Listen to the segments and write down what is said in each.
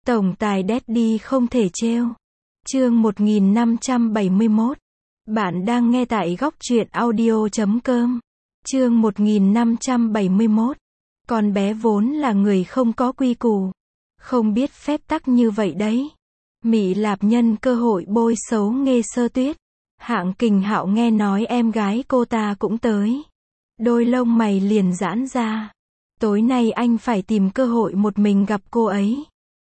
Tổng tài Daddy không thể trêu. Chương 1571. Bạn đang nghe tại góc truyện audio.com. Chương 1571. Con bé vốn là người không có quy củ, không biết phép tắc như vậy đấy. Mị Lạp nhân cơ hội bôi xấu Nghê Sơ Tuyết. Hạng Kình Hạo nghe nói em gái cô ta cũng tới, đôi lông mày liền giãn ra. Tối nay anh phải tìm cơ hội một mình gặp cô ấy.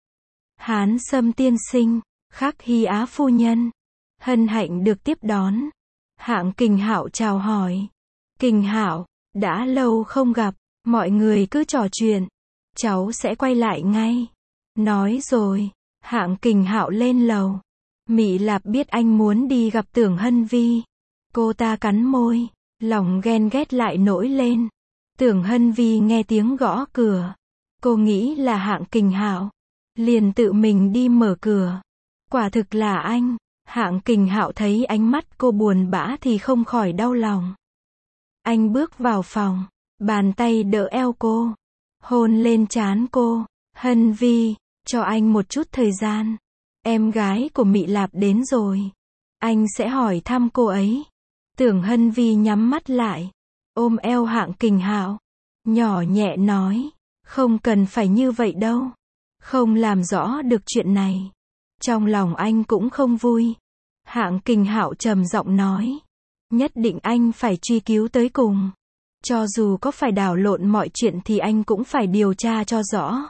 Hán Sâm tiên sinh, Khắc Hy Á phu nhân, hân hạnh được tiếp đón. Hạng Kình Hạo chào hỏi. Kình Hạo, đã lâu không gặp, mọi người cứ trò chuyện, cháu sẽ quay lại ngay. Nói rồi, Hạng Kình Hạo lên lầu. Mị Lạp biết anh muốn đi gặp Tưởng Hân Vi. Cô ta cắn môi, lòng ghen ghét lại nổi lên. Tưởng Hân Vi nghe tiếng gõ cửa, cô nghĩ là Hạng Kình Hạo, liền tự mình đi mở cửa. Quả thực là anh. Hạng Kình Hạo thấy ánh mắt cô buồn bã thì không khỏi đau lòng. Anh bước vào phòng, bàn tay đỡ eo cô, hôn lên trán cô. Hân Vi, cho anh một chút thời gian. Em gái của Mị Lạp đến rồi, anh sẽ hỏi thăm cô ấy. Tưởng Hân Vi nhắm mắt lại, ôm eo Hạng Kình Hạo, nhỏ nhẹ nói, không cần phải như vậy đâu. Không làm rõ được chuyện này, trong lòng anh cũng không vui. Hạng Kình Hạo trầm giọng nói, nhất định anh phải truy cứu tới cùng. Cho dù có phải đảo lộn mọi chuyện thì anh cũng phải điều tra cho rõ.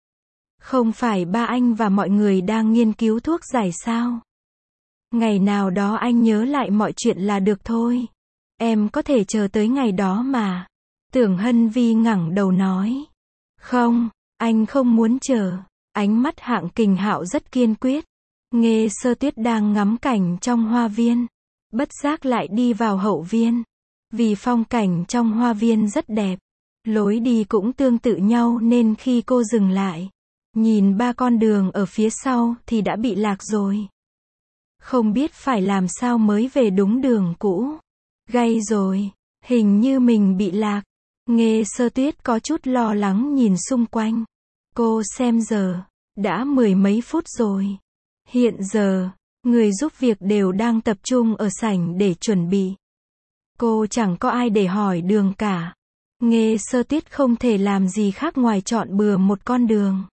Không phải ba anh và mọi người đang nghiên cứu thuốc giải sao? Ngày nào đó anh nhớ lại mọi chuyện là được thôi. Em có thể chờ tới ngày đó mà. Tưởng Hân Vi ngẩng đầu nói. Không, anh không muốn chờ. Ánh mắt Hạng Kình Hạo rất kiên quyết. Nghê Sơ Tuyết đang ngắm cảnh trong hoa viên, bất giác lại đi vào hậu viên. Vì phong cảnh trong hoa viên rất đẹp, lối đi cũng tương tự nhau nên khi cô dừng lại, nhìn ba con đường ở phía sau thì đã bị lạc rồi. Không biết phải làm sao mới về đúng đường cũ. Gay rồi, hình như mình bị lạc. Nghê Sơ Tuyết có chút lo lắng nhìn xung quanh. Cô xem giờ, đã 10 mấy phút rồi. Hiện giờ, người giúp việc đều đang tập trung ở sảnh để chuẩn bị. Cô chẳng có ai để hỏi đường cả. Nghê Sơ Tuyết không thể làm gì khác ngoài chọn bừa một con đường.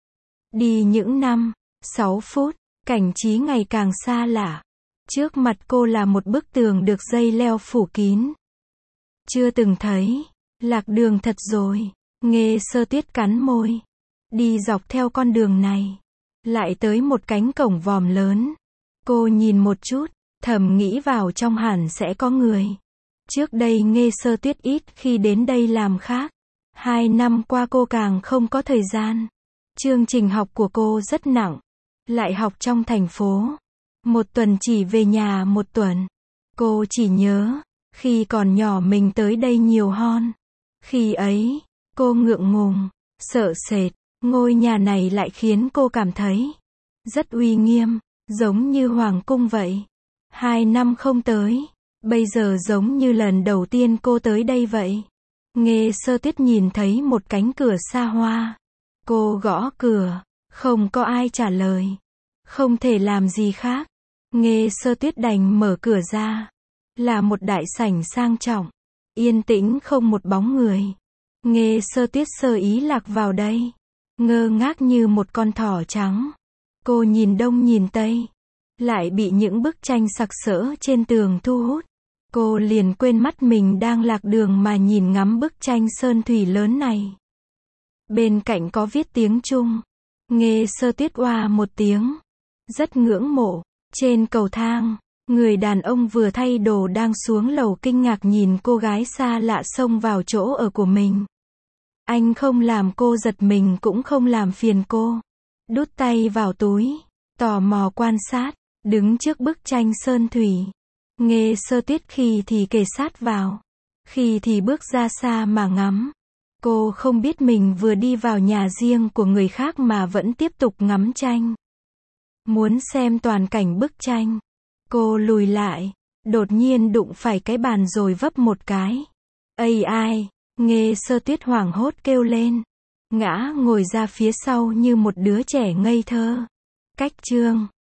Đi những 6 phút, cảnh trí ngày càng xa lạ. Trước mặt cô là một bức tường được dây leo phủ kín. Chưa từng thấy, lạc đường thật rồi. Nghê Sơ Tuyết cắn môi. Đi dọc theo con đường này, lại tới một cánh cổng vòm lớn. Cô nhìn một chút, thầm nghĩ vào trong hẳn sẽ có người. Trước đây Nghê Sơ Tuyết ít khi đến đây làm khác. 2 năm qua cô càng không có thời gian. Chương trình học của cô rất nặng. Lại học trong thành phố. Một tuần chỉ về nhà một tuần. Cô chỉ nhớ, khi còn nhỏ mình tới đây nhiều hơn. Khi ấy, cô ngượng ngùng, sợ sệt. Ngôi nhà này lại khiến cô cảm thấy rất uy nghiêm, giống như hoàng cung vậy. 2 năm không tới, bây giờ giống như lần đầu tiên cô tới đây vậy. Nghê Sơ Tuyết nhìn thấy một cánh cửa xa hoa. Cô gõ cửa, không có ai trả lời. Không thể làm gì khác. Nghê Sơ Tuyết đành mở cửa ra. Là một đại sảnh sang trọng, yên tĩnh không một bóng người. Nghê Sơ Tuyết sơ ý lạc vào đây, ngơ ngác như một con thỏ trắng. Cô nhìn đông nhìn tây, lại bị những bức tranh sặc sỡ trên tường thu hút. Cô liền quên mất mình đang lạc đường mà nhìn ngắm bức tranh sơn thủy lớn này. Bên cạnh có viết tiếng Trung. Nghê Sơ Tuyết oa một tiếng, rất ngưỡng mộ. Trên cầu thang, người đàn ông vừa thay đồ đang xuống lầu kinh ngạc nhìn cô gái xa lạ xông vào chỗ ở của mình. Anh không làm cô giật mình cũng không làm phiền cô. Đút tay vào túi, tò mò quan sát, đứng trước bức tranh sơn thủy. Nghê Sơ Tuyết khi thì kề sát vào, khi thì bước ra xa mà ngắm. Cô không biết mình vừa đi vào nhà riêng của người khác mà vẫn tiếp tục ngắm tranh. Muốn xem toàn cảnh bức tranh. Cô lùi lại, đột nhiên đụng phải cái bàn rồi vấp một cái. Ây ai! Nghê Sơ Tuyết hoảng hốt kêu lên. Ngã ngồi ra phía sau như một đứa trẻ ngây thơ. Cách chương